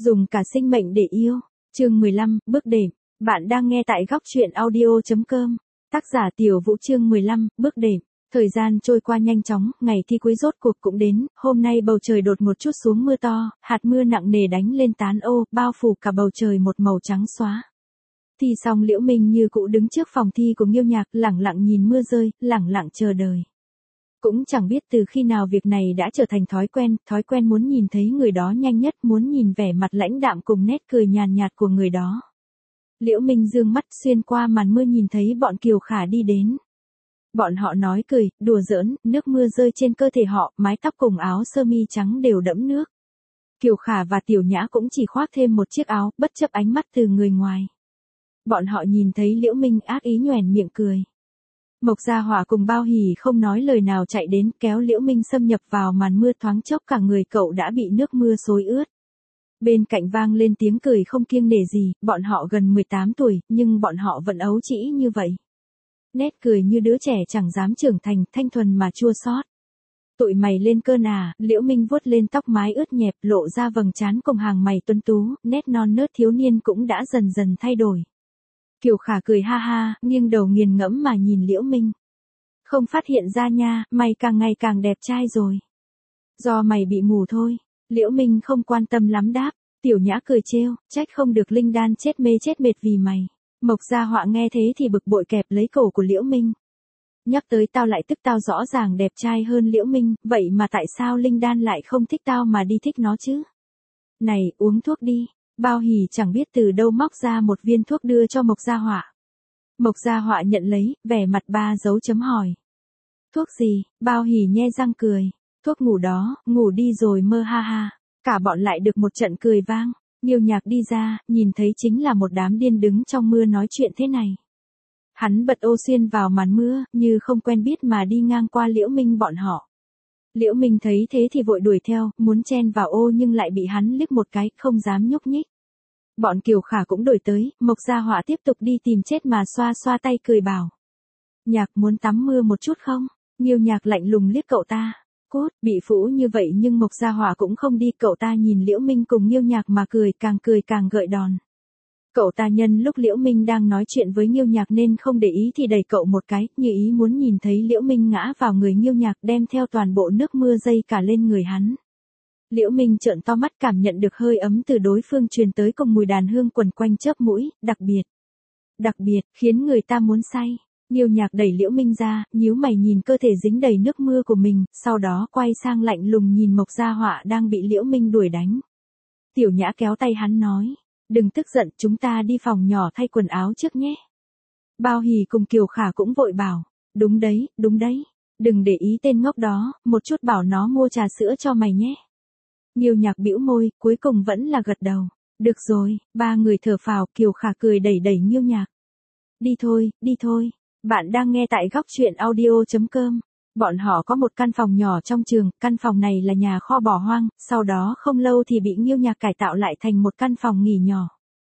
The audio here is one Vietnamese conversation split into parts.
Dùng cả sinh mệnh để yêu. Chương 15, bước đệm. Bạn đang nghe tại góc truyện audio.com. Tác giả Tiểu Vũ. Chương 15, bước đệm. Thời gian trôi qua nhanh chóng, ngày thi cuối rốt cuộc cũng đến, hôm nay bầu trời đột một chút xuống mưa to, hạt mưa nặng nề đánh lên tán ô, bao phủ cả bầu trời một màu trắng xóa. Thi xong Liễu Minh như cũ đứng trước phòng thi của Nghiêu Nhạc, lẳng lặng nhìn mưa rơi, lẳng lặng chờ đợi. Cũng chẳng biết từ khi nào việc này đã trở thành thói quen muốn nhìn thấy người đó nhanh nhất, muốn nhìn vẻ mặt lãnh đạm cùng nét cười nhàn nhạt của người đó. Liễu Minh dương mắt xuyên qua màn mưa nhìn thấy bọn Kiều Khả đi đến. Bọn họ nói cười, đùa giỡn, nước mưa rơi trên cơ thể họ, mái tóc cùng áo sơ mi trắng đều đẫm nước. Kiều Khả và Tiểu Nhã cũng chỉ khoác thêm một chiếc áo, bất chấp ánh mắt từ người ngoài. Bọn họ nhìn thấy Liễu Minh ác ý nhoẻn miệng cười. Mộc Gia Hỏa cùng Bao Hỉ không nói lời nào chạy đến kéo Liễu Minh xâm nhập vào màn mưa, thoáng chốc cả người cậu đã bị nước mưa xối ướt. Bên cạnh vang lên tiếng cười không kiêng nể gì, bọn họ gần 18 tuổi, nhưng bọn họ vẫn ấu trĩ như vậy. Nét cười như đứa trẻ chẳng dám trưởng thành, thanh thuần mà chua xót. Tụi mày lên cơn à? Liễu Minh vuốt lên tóc mái ướt nhẹp, lộ ra vầng trán cùng hàng mày tuấn tú, nét non nớt thiếu niên cũng đã dần dần thay đổi. Kiều Khả cười ha ha, nghiêng đầu nghiền ngẫm mà nhìn Liễu Minh. Không phát hiện ra nha, mày càng ngày càng đẹp trai rồi. Do mày bị mù thôi. Liễu Minh không quan tâm lắm đáp. Tiểu Nhã cười trêu, trách không được Linh Đan chết mệt vì mày. Mộc Gia Họa nghe thế thì bực bội kẹp lấy cổ của Liễu Minh. Nhắc tới tao lại tức tao rõ ràng đẹp trai hơn Liễu Minh, vậy mà tại sao Linh Đan lại không thích tao mà đi thích nó chứ? Này, uống thuốc đi. Bao Hỉ chẳng biết từ đâu móc ra một viên thuốc đưa cho Mộc Gia Họa. Mộc Gia Họa nhận lấy, vẻ mặt 3 dấu chấm hỏi. Thuốc gì? Bao Hỉ nhe răng cười. Thuốc ngủ đó, ngủ đi rồi mơ ha ha. Cả bọn lại được một trận cười vang. Nghiêu Nhạc đi ra, nhìn thấy chính là một đám điên đứng trong mưa nói chuyện thế này. Hắn bật ô xuyên vào màn mưa, như không quen biết mà đi ngang qua Liễu Minh bọn họ. Liễu Minh thấy thế thì vội đuổi theo, muốn chen vào ô nhưng lại bị hắn liếc một cái, không dám nhúc nhích. Bọn Kiều Khả cũng đuổi tới, Mộc Gia Họa tiếp tục đi tìm chết mà xoa xoa tay cười bảo. Nhạc muốn tắm mưa một chút không? Nghiêu Nhạc lạnh lùng liếc cậu ta. Cốt, bị phũ như vậy nhưng Mộc Gia Họa cũng không đi, cậu ta nhìn Liễu Minh cùng Nghiêu Nhạc mà cười càng gợi đòn. Cậu ta nhân lúc Liễu Minh đang nói chuyện với Nghiêu Nhạc nên không để ý thì đẩy cậu một cái, như ý muốn nhìn thấy Liễu Minh ngã vào người Nghiêu Nhạc, đem theo toàn bộ nước mưa dây cả lên người hắn. Liễu Minh trợn to mắt, cảm nhận được hơi ấm từ đối phương truyền tới cùng mùi đàn hương quẩn quanh chớp mũi, đặc biệt, khiến người ta muốn say. Nghiêu Nhạc đẩy Liễu Minh ra, nhíu mày nhìn cơ thể dính đầy nước mưa của mình, sau đó quay sang lạnh lùng nhìn Mộc Gia Họa đang bị Liễu Minh đuổi đánh. Tiểu Nhã kéo tay hắn nói, đừng tức giận, chúng ta đi phòng nhỏ thay quần áo trước nhé. Bao Hỉ cùng Kiều Khả cũng vội bảo, đúng đấy, đừng để ý tên ngốc đó, một chút bảo nó mua trà sữa cho mày nhé. Nghiêu Nhạc bĩu môi, cuối cùng vẫn là gật đầu. Được rồi, ba người thở phào, Kiều Khả cười đẩy Nghiêu Nhạc. Đi thôi. Bạn đang nghe tại góc truyện audio.com. Bọn họ có một căn phòng nhỏ trong trường, căn phòng này là nhà kho bỏ hoang, sau đó không lâu thì bị Nghiêu Nhạc cải tạo lại thành một căn phòng nghỉ nhỏ.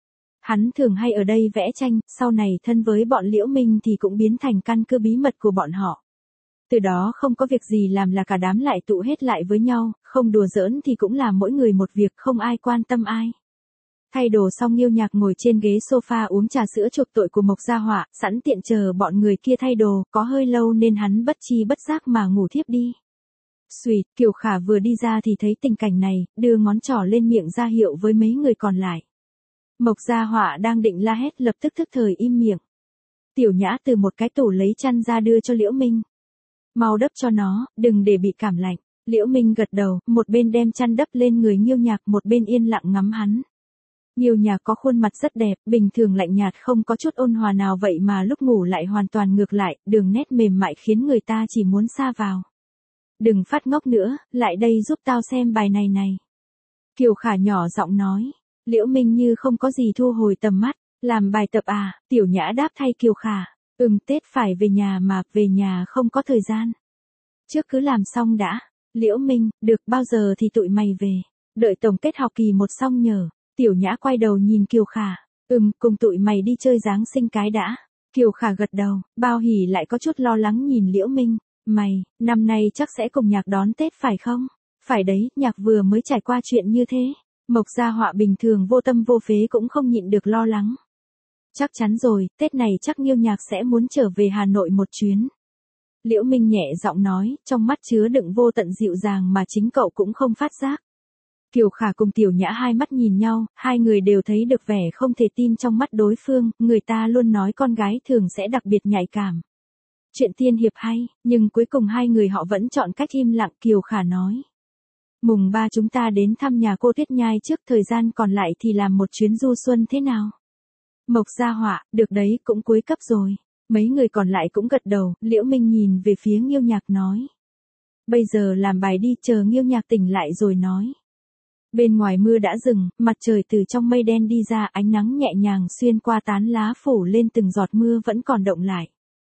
Hắn thường hay ở đây vẽ tranh, sau này thân với bọn Liễu Minh thì cũng biến thành căn cứ bí mật của bọn họ. Từ đó không có việc gì làm là cả đám lại tụ hết lại với nhau, không đùa giỡn thì cũng làm mỗi người một việc, không ai quan tâm ai. Thay đồ xong Nghiêu Nhạc ngồi trên ghế sofa uống trà sữa chuộc tội của Mộc Gia Họa, sẵn tiện chờ bọn người kia thay đồ, có hơi lâu nên hắn bất chi bất giác mà ngủ thiếp đi. Xuỵt, Kiều Khả vừa đi ra thì thấy tình cảnh này, đưa ngón trỏ lên miệng ra hiệu với mấy người còn lại. Mộc Gia Họa đang định la hét lập tức thức thời im miệng. Tiểu Nhã từ một cái tủ lấy chăn ra đưa cho Liễu Minh. Mau đắp cho nó, đừng để bị cảm lạnh. Liễu Minh gật đầu, một bên đem chăn đắp lên người Nghiêu Nhạc, một bên yên lặng ngắm hắn. Nghiêu Nhạc có khuôn mặt rất đẹp, bình thường lạnh nhạt không có chút ôn hòa nào, vậy mà lúc ngủ lại hoàn toàn ngược lại, đường nét mềm mại khiến người ta chỉ muốn sa vào. Đừng phát ngốc nữa, lại đây giúp tao xem bài này. Kiều Khả nhỏ giọng nói. Liễu Minh như không có gì thu hồi tầm mắt. Làm bài tập à? Tiểu Nhã đáp thay Kiều Khả. Tết phải về nhà mà, về nhà không có thời gian. Trước cứ làm xong đã. Liễu Minh, được, bao giờ thì tụi mày về? Đợi tổng kết học kỳ 1 xong nhờ. Tiểu Nhã quay đầu nhìn Kiều Khả. Cùng tụi mày đi chơi Giáng sinh cái đã. Kiều Khả gật đầu, Bao Hỉ lại có chút lo lắng nhìn Liễu Minh. Mày, năm nay chắc sẽ cùng Nhạc đón Tết phải không? Phải đấy, Nhạc vừa mới trải qua chuyện như thế. Mộc Gia Họa bình thường vô tâm vô phế cũng không nhịn được lo lắng. Chắc chắn rồi, Tết này chắc Nghiêu Nhạc sẽ muốn trở về Hà Nội một chuyến. Liễu Minh nhẹ giọng nói, trong mắt chứa đựng vô tận dịu dàng mà chính cậu cũng không phát giác. Kiều Khả cùng Tiểu Nhã hai mắt nhìn nhau, hai người đều thấy được vẻ không thể tin trong mắt đối phương, người ta luôn nói con gái thường sẽ đặc biệt nhạy cảm. Chuyện tiên hiệp hay, nhưng cuối cùng hai người họ vẫn chọn cách im lặng. Kiều Khả nói. Mùng 3 chúng ta đến thăm nhà cô Tuyết Nhai trước, thời gian còn lại thì làm một chuyến du xuân thế nào? Mộc Gia Họa, được đấy, cũng cuối cấp rồi. Mấy người còn lại cũng gật đầu. Liễu Minh nhìn về phía Nghiêu Nhạc nói. Bây giờ làm bài đi, chờ Nghiêu Nhạc tỉnh lại rồi nói. Bên ngoài mưa đã dừng, mặt trời từ trong mây đen đi ra, ánh nắng nhẹ nhàng xuyên qua tán lá phủ lên từng giọt mưa vẫn còn động lại.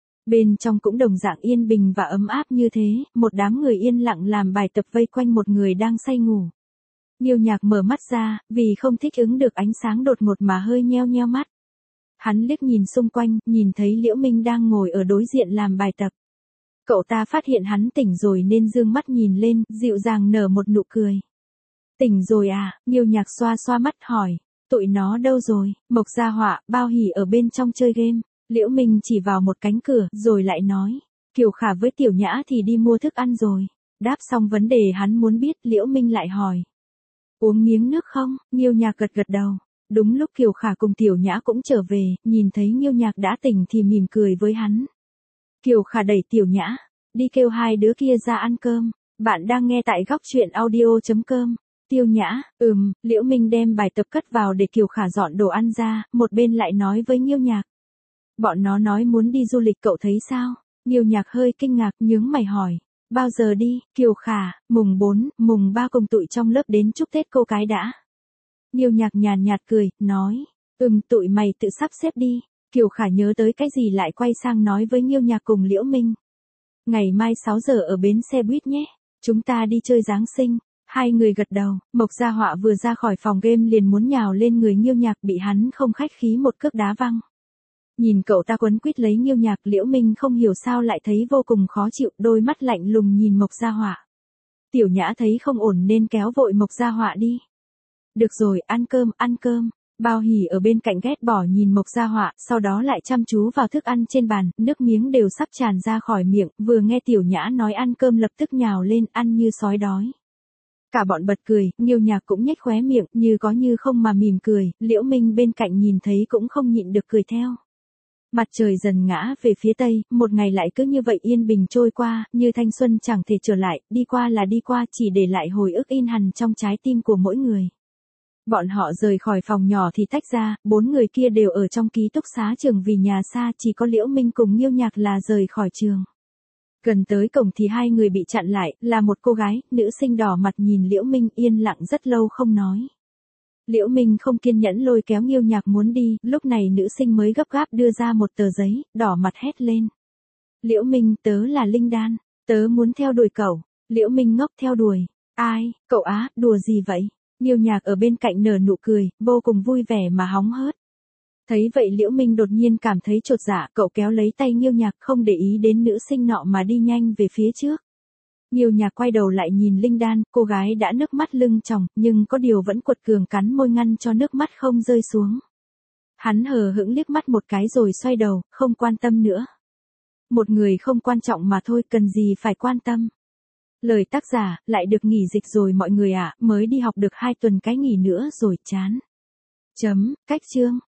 Bên trong cũng đồng dạng yên bình và ấm áp như thế, một đám người yên lặng làm bài tập vây quanh một người đang say ngủ. Nghiêu Nhạc mở mắt ra, vì không thích ứng được ánh sáng đột ngột mà hơi nheo nheo mắt. Hắn liếc nhìn xung quanh, nhìn thấy Liễu Minh đang ngồi ở đối diện làm bài tập. Cậu ta phát hiện hắn tỉnh rồi nên dương mắt nhìn lên, dịu dàng nở một nụ cười. Tỉnh rồi à? Nghiêu Nhạc xoa xoa mắt hỏi. Tụi nó đâu rồi? Mộc Gia Họa, Bao Hỉ ở bên trong chơi game. Liễu Minh chỉ vào một cánh cửa, rồi lại nói. Kiều Khả với Tiểu Nhã thì đi mua thức ăn rồi. Đáp xong vấn đề hắn muốn biết, Liễu Minh lại hỏi. Uống miếng nước không? Nghiêu Nhạc gật gật đầu. Đúng lúc Kiều Khả cùng Tiểu Nhã cũng trở về, nhìn thấy Nghiêu Nhạc đã tỉnh thì mỉm cười với hắn. Kiều Khả đẩy Tiểu Nhã. Đi kêu hai đứa kia ra ăn cơm. Bạn đang nghe tại góc truyện audio.com. Tiêu Nhã, Liễu Minh đem bài tập cất vào để Kiều Khả dọn đồ ăn ra, một bên lại nói với Nghiêu Nhạc. Bọn nó nói muốn đi du lịch, cậu thấy sao? Nghiêu Nhạc hơi kinh ngạc, nhướng mày hỏi. Bao giờ đi? Kiều Khả, mùng 4, mùng 3 cùng tụi trong lớp đến chúc Tết cô cái đã. Nghiêu Nhạc nhàn nhạt cười, nói. Tụi mày tự sắp xếp đi. Kiều Khả nhớ tới cái gì lại quay sang nói với Nghiêu Nhạc cùng Liễu Minh. Ngày mai 6 giờ ở bến xe buýt nhé. Chúng ta đi chơi Giáng sinh. Hai người gật đầu. Mộc Gia Họa vừa ra khỏi phòng game liền muốn nhào lên người Nghiêu Nhạc, bị hắn không khách khí một cước đá văng. Nhìn cậu ta quấn quýt lấy Nghiêu Nhạc, Liễu Minh không hiểu sao lại thấy vô cùng khó chịu, đôi mắt lạnh lùng nhìn Mộc Gia Họa. Tiểu Nhã thấy không ổn nên kéo vội Mộc Gia Họa đi. Được rồi, ăn cơm. Bao Hỉ ở bên cạnh ghét bỏ nhìn Mộc Gia Họa, sau đó lại chăm chú vào thức ăn trên bàn, nước miếng đều sắp tràn ra khỏi miệng, vừa nghe Tiểu Nhã nói ăn cơm lập tức nhào lên ăn như sói đói. Cả bọn bật cười, Nghiêu Nhạc cũng nhếch khóe miệng, như có như không mà mỉm cười, Liễu Minh bên cạnh nhìn thấy cũng không nhịn được cười theo. Mặt trời dần ngã về phía tây, một ngày lại cứ như vậy yên bình trôi qua, như thanh xuân chẳng thể trở lại, đi qua là đi qua, chỉ để lại hồi ức in hằn trong trái tim của mỗi người. Bọn họ rời khỏi phòng nhỏ thì tách ra, 4 người kia đều ở trong ký túc xá trường vì nhà xa, chỉ có Liễu Minh cùng Nghiêu Nhạc là rời khỏi trường. Gần tới cổng thì hai người bị chặn lại, là một cô gái, nữ sinh đỏ mặt nhìn Liễu Minh yên lặng rất lâu không nói. Liễu Minh không kiên nhẫn lôi kéo Nghiêu Nhạc muốn đi, lúc này nữ sinh mới gấp gáp đưa ra một tờ giấy, đỏ mặt hét lên. Liễu Minh, tớ là Linh Đan, tớ muốn theo đuổi cậu. Liễu Minh ngốc theo đuổi. Ai, cậu á, đùa gì vậy? Nghiêu Nhạc ở bên cạnh nở nụ cười, vô cùng vui vẻ mà hóng hớt. Thấy vậy Liễu Minh đột nhiên cảm thấy chột dạ, cậu kéo lấy tay Nghiêu Nhạc không để ý đến nữ sinh nọ mà đi nhanh về phía trước. Nghiêu Nhạc quay đầu lại nhìn Linh Đan, cô gái đã nước mắt lưng tròng, nhưng có điều vẫn quật cường cắn môi ngăn cho nước mắt không rơi xuống. Hắn hờ hững liếc mắt một cái rồi xoay đầu, không quan tâm nữa. Một người không quan trọng mà thôi, cần gì phải quan tâm. Lời tác giả, lại được nghỉ dịch rồi mọi người ạ, mới đi học được 2 tuần cái nghỉ nữa rồi chán. Cách chương.